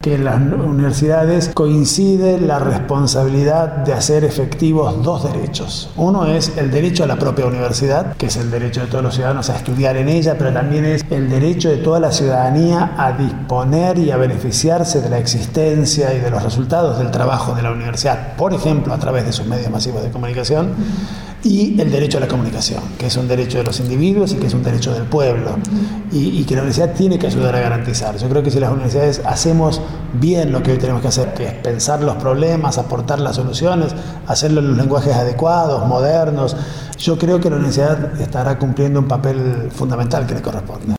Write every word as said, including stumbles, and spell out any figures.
que en las universidades coincide la responsabilidad de hacer efectivos dos derechos. Uno es el derecho a la propia universidad, que es el derecho de todos los ciudadanos a estudiar en ella, pero también es el derecho de toda la ciudadanía a disponer y a beneficiarse de la existencia y de los resultados del trabajo de la universidad, por ejemplo, a través de sus medios masivos de comunicación, y el derecho a la comunicación, que es un derecho de los individuos y que es un derecho del pueblo, y, y que la universidad tiene que ayudar a garantizar. Yo creo que si las universidades hacemos bien lo que hoy tenemos que hacer, que es pensar los problemas, aportar las soluciones, hacerlo en los lenguajes adecuados, modernos, yo creo que la universidad estará cumpliendo un papel fundamental que le corresponde.